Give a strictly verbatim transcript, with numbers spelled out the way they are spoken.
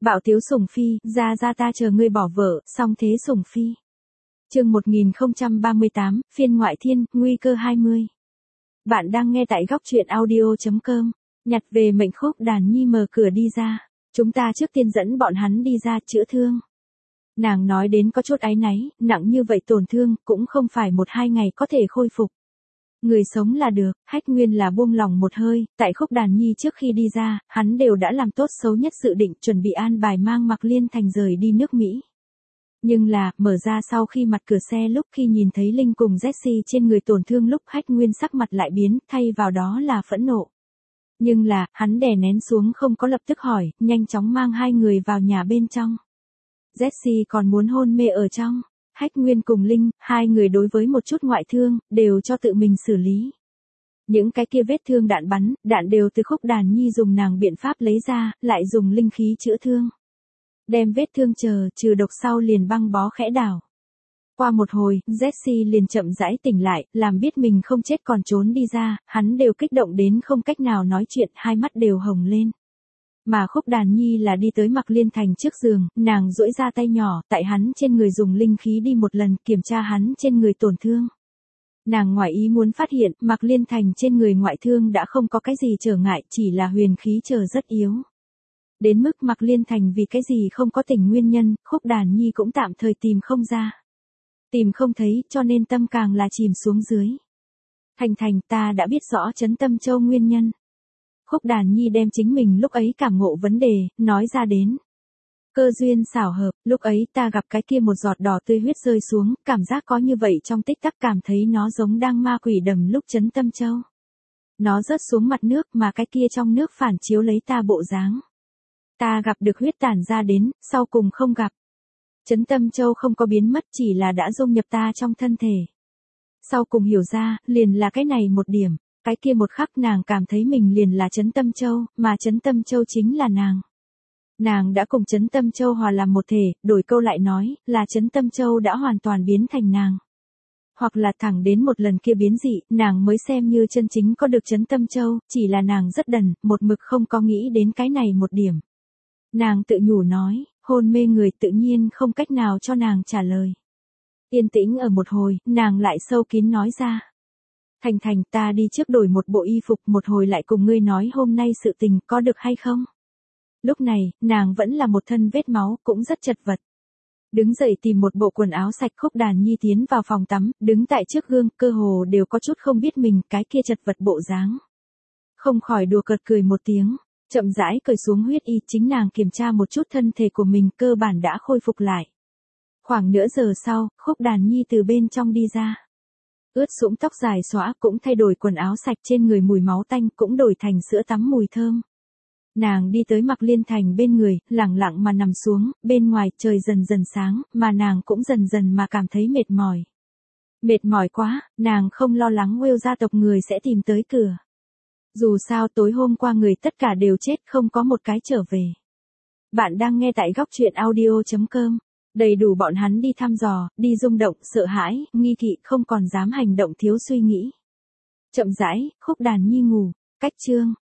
Bạo tiếu sủng phi, ra ra ta chờ ngươi bỏ vợ, song thế sủng phi. Chương một nghìn không trăm ba mươi tám, phiên ngoại thiên, nguy cơ hai mươi. Bạn đang nghe tại góc truyện audio chấm com. Nhặt về mệnh Khúc Đàn Nhi mở cửa đi ra. Chúng ta trước tiên dẫn bọn hắn đi ra chữa thương. Nàng nói đến có chút áy náy, nặng như vậy tổn thương, cũng không phải một hai ngày có thể khôi phục. Người sống là được, Hách Nguyên là buông lòng một hơi, tại Khúc Đàn Nhi trước khi đi ra, hắn đều đã làm tốt xấu nhất dự định chuẩn bị an bài mang Mạc Liên Thành rời đi nước Mỹ. Nhưng là, mở ra sau khi mặt cửa xe lúc khi nhìn thấy Linh cùng Jessie trên người tổn thương lúc Hách Nguyên sắc mặt lại biến, thay vào đó là phẫn nộ. Nhưng là, hắn đè nén xuống không có lập tức hỏi, nhanh chóng mang hai người vào nhà bên trong. Jessie còn muốn hôn mê ở trong. Hách Nguyên cùng Linh, hai người đối với một chút ngoại thương, đều cho tự mình xử lý. Những cái kia vết thương đạn bắn, đạn đều từ Khúc Đàn Nhi dùng nàng biện pháp lấy ra, lại dùng linh khí chữa thương. Đem vết thương chờ, trừ độc sau liền băng bó khẽ đảo. Qua một hồi, Jessie liền chậm rãi tỉnh lại, làm biết mình không chết còn trốn đi ra, hắn đều kích động đến không cách nào nói chuyện, hai mắt đều hồng lên. Mà Khúc Đàn Nhi là đi tới Mạc Liên Thành trước giường, nàng duỗi ra tay nhỏ, tại hắn trên người dùng linh khí đi một lần, kiểm tra hắn trên người tổn thương. Nàng ngoài ý muốn phát hiện, Mạc Liên Thành trên người ngoại thương đã không có cái gì trở ngại, chỉ là huyền khí chờ rất yếu. Đến mức Mạc Liên Thành vì cái gì không có tỉnh nguyên nhân, Khúc Đàn Nhi cũng tạm thời tìm không ra. Tìm không thấy, cho nên tâm càng là chìm xuống dưới. Thành Thành, ta đã biết rõ Trấn Tâm Châu nguyên nhân. Khúc Đàn Nhi đem chính mình lúc ấy cảm ngộ vấn đề, nói ra đến. Cơ duyên xảo hợp, lúc ấy ta gặp cái kia một giọt đỏ tươi huyết rơi xuống, cảm giác có như vậy trong tích tắc cảm thấy nó giống đang ma quỷ đầm lúc Trấn Tâm Châu. Nó rớt xuống mặt nước mà cái kia trong nước phản chiếu lấy ta bộ dáng. Ta gặp được huyết tản ra đến, sau cùng không gặp. Trấn Tâm Châu không có biến mất chỉ là đã dung nhập ta trong thân thể. Sau cùng hiểu ra, liền là cái này một điểm. Cái kia một khắc nàng cảm thấy mình liền là Trấn Tâm Châu, mà Trấn Tâm Châu chính là nàng. Nàng đã cùng Trấn Tâm Châu hòa làm một thể, đổi câu lại nói, là Trấn Tâm Châu đã hoàn toàn biến thành nàng. Hoặc là thẳng đến một lần kia biến dị, nàng mới xem như chân chính có được Trấn Tâm Châu, chỉ là nàng rất đần, một mực không có nghĩ đến cái này một điểm. Nàng tự nhủ nói, hôn mê người tự nhiên không cách nào cho nàng trả lời. Yên tĩnh ở một hồi, nàng lại sâu kín nói ra. Thành Thành, ta đi trước đổi một bộ y phục, một hồi lại cùng ngươi nói hôm nay sự tình có được hay không. Lúc này, nàng vẫn là một thân vết máu, cũng rất chật vật. Đứng dậy tìm một bộ quần áo sạch. Khúc Đàn Nhi tiến vào phòng tắm, đứng tại trước gương, cơ hồ đều có chút không biết mình cái kia chật vật bộ dáng. Không khỏi đùa cợt cười một tiếng, chậm rãi cởi xuống huyết y, chính nàng kiểm tra một chút thân thể của mình, cơ bản đã khôi phục lại. Khoảng nửa giờ sau, Khúc Đàn Nhi từ bên trong đi ra. Ướt sũng tóc dài xõa, cũng thay đổi quần áo sạch, trên người mùi máu tanh cũng đổi thành sữa tắm mùi thơm. Nàng đi tới Mạc Liên Thành bên người, lẳng lặng mà nằm xuống, bên ngoài trời dần dần sáng, mà nàng cũng dần dần mà cảm thấy mệt mỏi. Mệt mỏi quá, nàng không lo lắng Will gia tộc người sẽ tìm tới cửa. Dù sao tối hôm qua người tất cả đều chết, không có một cái trở về. Bạn đang nghe tại góc truyện audio chấm com. Đầy đủ bọn hắn đi thăm dò, đi rung động, sợ hãi, nghi kỵ, không còn dám hành động thiếu suy nghĩ. Chậm rãi, Khúc Đàn Nhi ngủ, cách chương.